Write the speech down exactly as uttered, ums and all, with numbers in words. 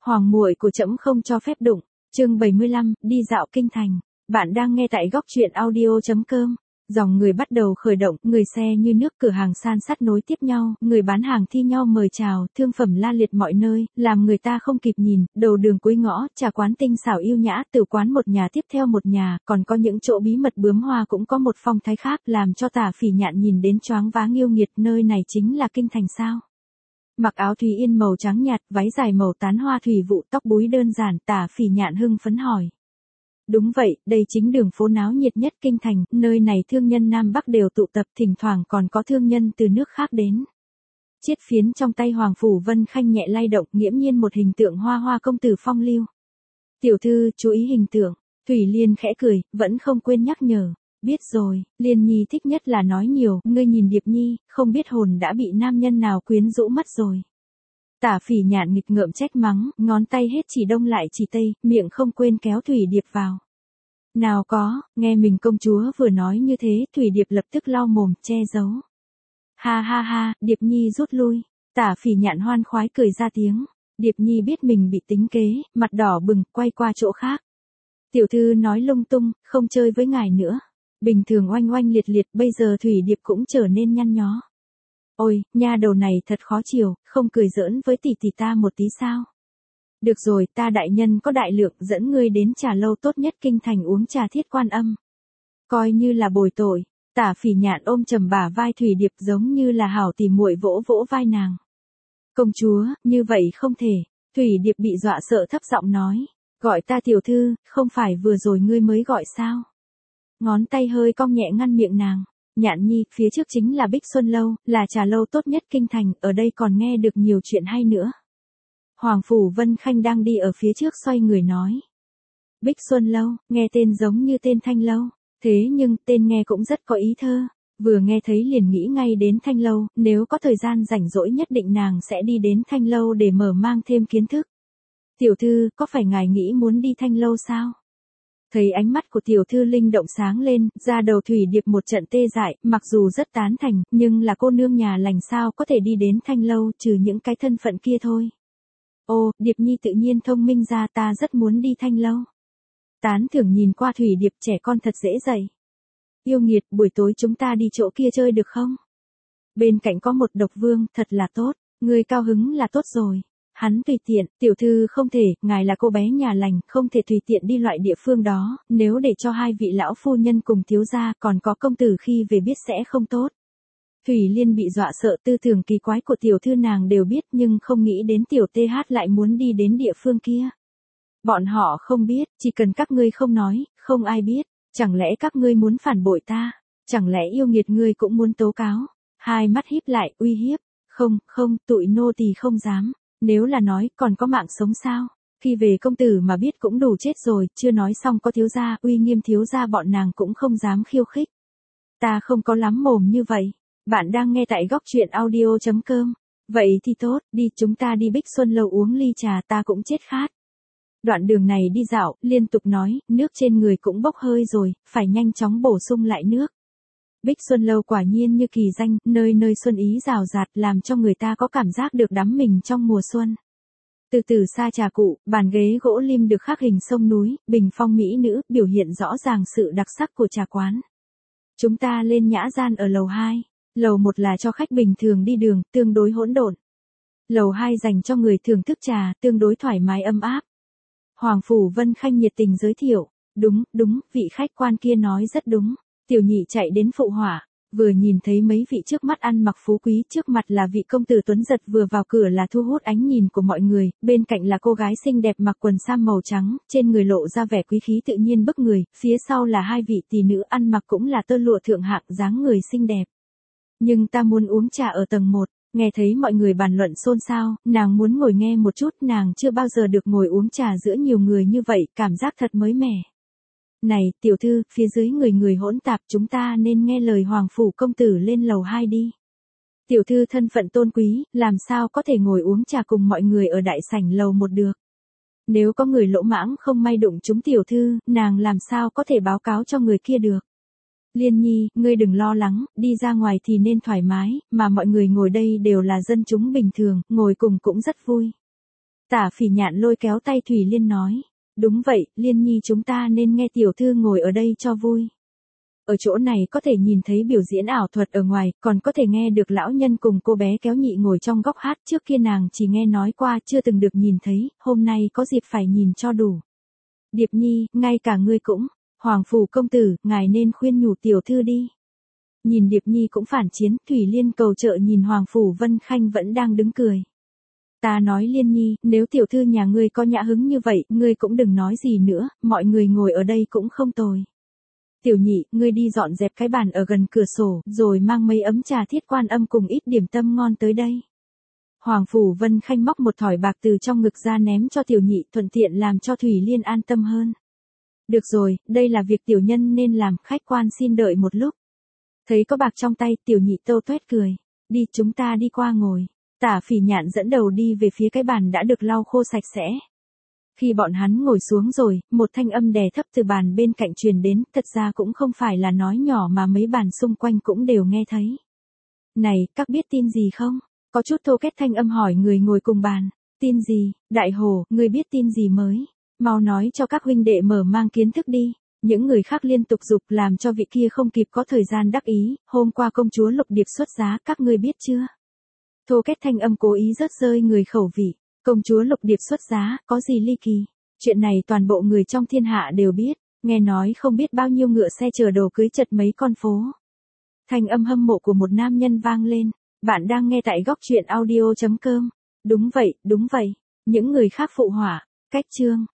Hoàng muội của trẫm không cho phép đụng. Chương bảy mươi lăm, đi dạo kinh thành. Bạn đang nghe tại góc truyện audio chấm com. Dòng người bắt đầu khởi động, người xe như nước, cửa hàng san sát nối tiếp nhau, người bán hàng thi nhau mời chào, thương phẩm la liệt mọi nơi, làm người ta không kịp nhìn, đầu đường cuối ngõ, trà quán tinh xảo yêu nhã, từ quán một nhà tiếp theo một nhà, còn có những chỗ bí mật bướm hoa cũng có một phong thái khác, làm cho Tả Phỉ Nhạn nhìn đến choáng váng yêu nghiệt, nơi này chính là kinh thành sao? Mặc áo thùy yên màu trắng nhạt, váy dài màu tán hoa thủy vụ, tóc búi đơn giản, Tả Phỉ Nhạn hưng phấn hỏi. Đúng vậy, đây chính đường phố náo nhiệt nhất kinh thành, nơi này thương nhân Nam Bắc đều tụ tập, thỉnh thoảng còn có thương nhân từ nước khác đến. Chiết phiến trong tay Hoàng Phủ Vân Khanh nhẹ lay động, nghiễm nhiên một hình tượng hoa hoa công tử phong lưu. Tiểu thư, chú ý hình tượng. Thủy Liên khẽ cười, vẫn không quên nhắc nhở. Biết rồi, Liên Nhi thích nhất là nói nhiều, ngươi nhìn Điệp Nhi, không biết hồn đã bị nam nhân nào quyến rũ mất rồi. Tả Phỉ Nhạn nghịch ngợm trách mắng, ngón tay hết chỉ đông lại chỉ tây, miệng không quên kéo Thủy Điệp vào. Nào có, nghe mình công chúa vừa nói như thế, Thủy Điệp lập tức lau mồm, che giấu. Ha ha ha, Điệp Nhi rút lui. Tả Phỉ Nhạn hoan khoái cười ra tiếng. Điệp Nhi biết mình bị tính kế, mặt đỏ bừng, quay qua chỗ khác. Tiểu thư nói lung tung, không chơi với ngài nữa. Bình thường oanh oanh liệt liệt, bây giờ Thủy Điệp cũng trở nên nhăn nhó. Ôi, nha đầu này thật khó chiều, không cười giỡn với tỷ tỷ ta một tí sao? Được rồi, ta đại nhân có đại lượng, dẫn ngươi đến trà lâu tốt nhất kinh thành uống trà Thiết Quan Âm. Coi như là bồi tội. Tả Phỉ Nhạn ôm trầm bả vai Thủy Điệp giống như là hảo tỉ muội vỗ vỗ vai nàng. Công chúa, như vậy không thể. Thủy Điệp bị dọa sợ thấp giọng nói. Gọi ta tiểu thư, không phải vừa rồi ngươi mới gọi sao? Ngón tay hơi cong nhẹ ngăn miệng nàng. Nhạn Nhi, phía trước chính là Bích Xuân Lâu, là trà lâu tốt nhất kinh thành, ở đây còn nghe được nhiều chuyện hay nữa. Hoàng Phủ Vân Khanh đang đi ở phía trước xoay người nói. Bích Xuân Lâu, nghe tên giống như tên Thanh Lâu, thế nhưng tên nghe cũng rất có ý thơ, vừa nghe thấy liền nghĩ ngay đến Thanh Lâu, nếu có thời gian rảnh rỗi nhất định nàng sẽ đi đến Thanh Lâu để mở mang thêm kiến thức. Tiểu thư, có phải ngài nghĩ muốn đi Thanh Lâu sao? Thấy ánh mắt của tiểu thư linh động sáng lên, ra đầu Thủy Điệp một trận tê dại, mặc dù rất tán thành, nhưng là cô nương nhà lành sao có thể đi đến Thanh Lâu trừ những cái thân phận kia thôi. Ô, Điệp Nhi tự nhiên thông minh ra, ta rất muốn đi Thanh Lâu. Tán thưởng nhìn qua Thủy Điệp, trẻ con thật dễ dạy. Yêu nghiệt, buổi tối chúng ta đi chỗ kia chơi được không? Bên cạnh có một độc vương, thật là tốt, người cao hứng là tốt rồi. Hắn tùy tiện, tiểu thư không thể, ngài là cô bé nhà lành, không thể tùy tiện đi loại địa phương đó, nếu để cho hai vị lão phu nhân cùng thiếu gia, còn có công tử khi về biết sẽ không tốt. Thủy Liên bị dọa sợ, tư tưởng kỳ quái của tiểu thư nàng đều biết, nhưng không nghĩ đến tiểu tê hát lại muốn đi đến địa phương kia. Bọn họ không biết, chỉ cần các ngươi không nói, không ai biết, chẳng lẽ các ngươi muốn phản bội ta, chẳng lẽ yêu nghiệt ngươi cũng muốn tố cáo. Hai mắt híp lại, uy hiếp, không, không, tụi nô tỳ không dám. Nếu là nói, còn có mạng sống sao? Khi về công tử mà biết cũng đủ chết rồi, chưa nói xong có thiếu gia, uy nghiêm thiếu gia bọn nàng cũng không dám khiêu khích. Ta không có lắm mồm như vậy. Bạn đang nghe tại góc truyện audio chấm com. Vậy thì tốt, đi chúng ta đi Bích Xuân Lâu uống ly trà, ta cũng chết khát. Đoạn đường này đi dạo, liên tục nói, nước trên người cũng bốc hơi rồi, phải nhanh chóng bổ sung lại nước. Bích Xuân Lâu quả nhiên như kỳ danh, nơi nơi xuân ý rào rạt làm cho người ta có cảm giác được đắm mình trong mùa xuân. Từ từ xa trà cụ, bàn ghế gỗ lim được khắc hình sông núi, bình phong mỹ nữ, biểu hiện rõ ràng sự đặc sắc của trà quán. Chúng ta lên nhã gian ở lầu hai. Lầu một là cho khách bình thường đi đường, tương đối hỗn độn. Lầu hai dành cho người thưởng thức trà, tương đối thoải mái ấm áp. Hoàng Phủ Vân Khanh nhiệt tình giới thiệu. Đúng, đúng, vị khách quan kia nói rất đúng. Tiểu nhị chạy đến phụ họa, vừa nhìn thấy mấy vị trước mắt ăn mặc phú quý, trước mặt là vị công tử tuấn giật vừa vào cửa là thu hút ánh nhìn của mọi người, bên cạnh là cô gái xinh đẹp mặc quần sam màu trắng, trên người lộ ra vẻ quý khí tự nhiên bức người, phía sau là hai vị tỷ nữ ăn mặc cũng là tơ lụa thượng hạng, dáng người xinh đẹp. Nhưng ta muốn uống trà ở tầng một, nghe thấy mọi người bàn luận xôn xao, nàng muốn ngồi nghe một chút, nàng chưa bao giờ được ngồi uống trà giữa nhiều người như vậy, cảm giác thật mới mẻ. Này, tiểu thư, phía dưới người người hỗn tạp, chúng ta nên nghe lời Hoàng Phủ công tử lên lầu hai đi. Tiểu thư thân phận tôn quý, làm sao có thể ngồi uống trà cùng mọi người ở đại sảnh lầu một được. Nếu có người lỗ mãng không may đụng chúng tiểu thư, nàng làm sao có thể báo cáo cho người kia được. Liên Nhi, ngươi đừng lo lắng, đi ra ngoài thì nên thoải mái, mà mọi người ngồi đây đều là dân chúng bình thường, ngồi cùng cũng rất vui. Tả Phỉ Nhạn lôi kéo tay Thủy Liên nói. Đúng vậy, Liên Nhi chúng ta nên nghe tiểu thư ngồi ở đây cho vui. Ở chỗ này có thể nhìn thấy biểu diễn ảo thuật ở ngoài, còn có thể nghe được lão nhân cùng cô bé kéo nhị ngồi trong góc hát, trước kia nàng chỉ nghe nói qua chưa từng được nhìn thấy, hôm nay có dịp phải nhìn cho đủ. Điệp Nhi, ngay cả ngươi cũng, Hoàng phủ công tử, ngài nên khuyên nhủ tiểu thư đi. Nhìn Điệp Nhi cũng phản chiến, Thủy Liên cầu trợ nhìn Hoàng phủ Vân Khanh vẫn đang đứng cười. Ta nói Liên Nhi, nếu tiểu thư nhà ngươi có nhã hứng như vậy, ngươi cũng đừng nói gì nữa, mọi người ngồi ở đây cũng không tồi. Tiểu Nhị, ngươi đi dọn dẹp cái bàn ở gần cửa sổ, rồi mang mấy ấm trà Thiết Quan Âm cùng ít điểm tâm ngon tới đây. Hoàng phủ Vân Khanh móc một thỏi bạc từ trong ngực ra ném cho Tiểu Nhị, thuận tiện làm cho Thủy Liên an tâm hơn. Được rồi, đây là việc tiểu nhân nên làm, khách quan xin đợi một lúc. Thấy có bạc trong tay, Tiểu Nhị tâu tuét cười. Đi, chúng ta đi qua ngồi. Tả Phỉ Nhạn dẫn đầu đi về phía cái bàn đã được lau khô sạch sẽ. Khi bọn hắn ngồi xuống rồi, một thanh âm đè thấp từ bàn bên cạnh truyền đến, thật ra cũng không phải là nói nhỏ mà mấy bàn xung quanh cũng đều nghe thấy. Này, các biết tin gì không? Có chút thô kết thanh âm hỏi người ngồi cùng bàn. Tin gì? Đại Hồ, ngươi biết tin gì mới? Mau nói cho các huynh đệ mở mang kiến thức đi. Những người khác liên tục giục làm cho vị kia không kịp có thời gian đắc ý, hôm qua công chúa Lục Điệp xuất giá, các ngươi biết chưa? Thô kết thanh âm cố ý rớt rơi người khẩu vị. Công chúa Lục Điệp xuất giá, có gì ly kỳ? Chuyện này toàn bộ người trong thiên hạ đều biết, nghe nói không biết bao nhiêu ngựa xe chở đồ cưới chật mấy con phố. Thanh âm hâm mộ của một nam nhân vang lên. Bạn đang nghe tại góc truyện audio chấm com. Đúng vậy, đúng vậy. Những người khác phụ họa. Cách chương.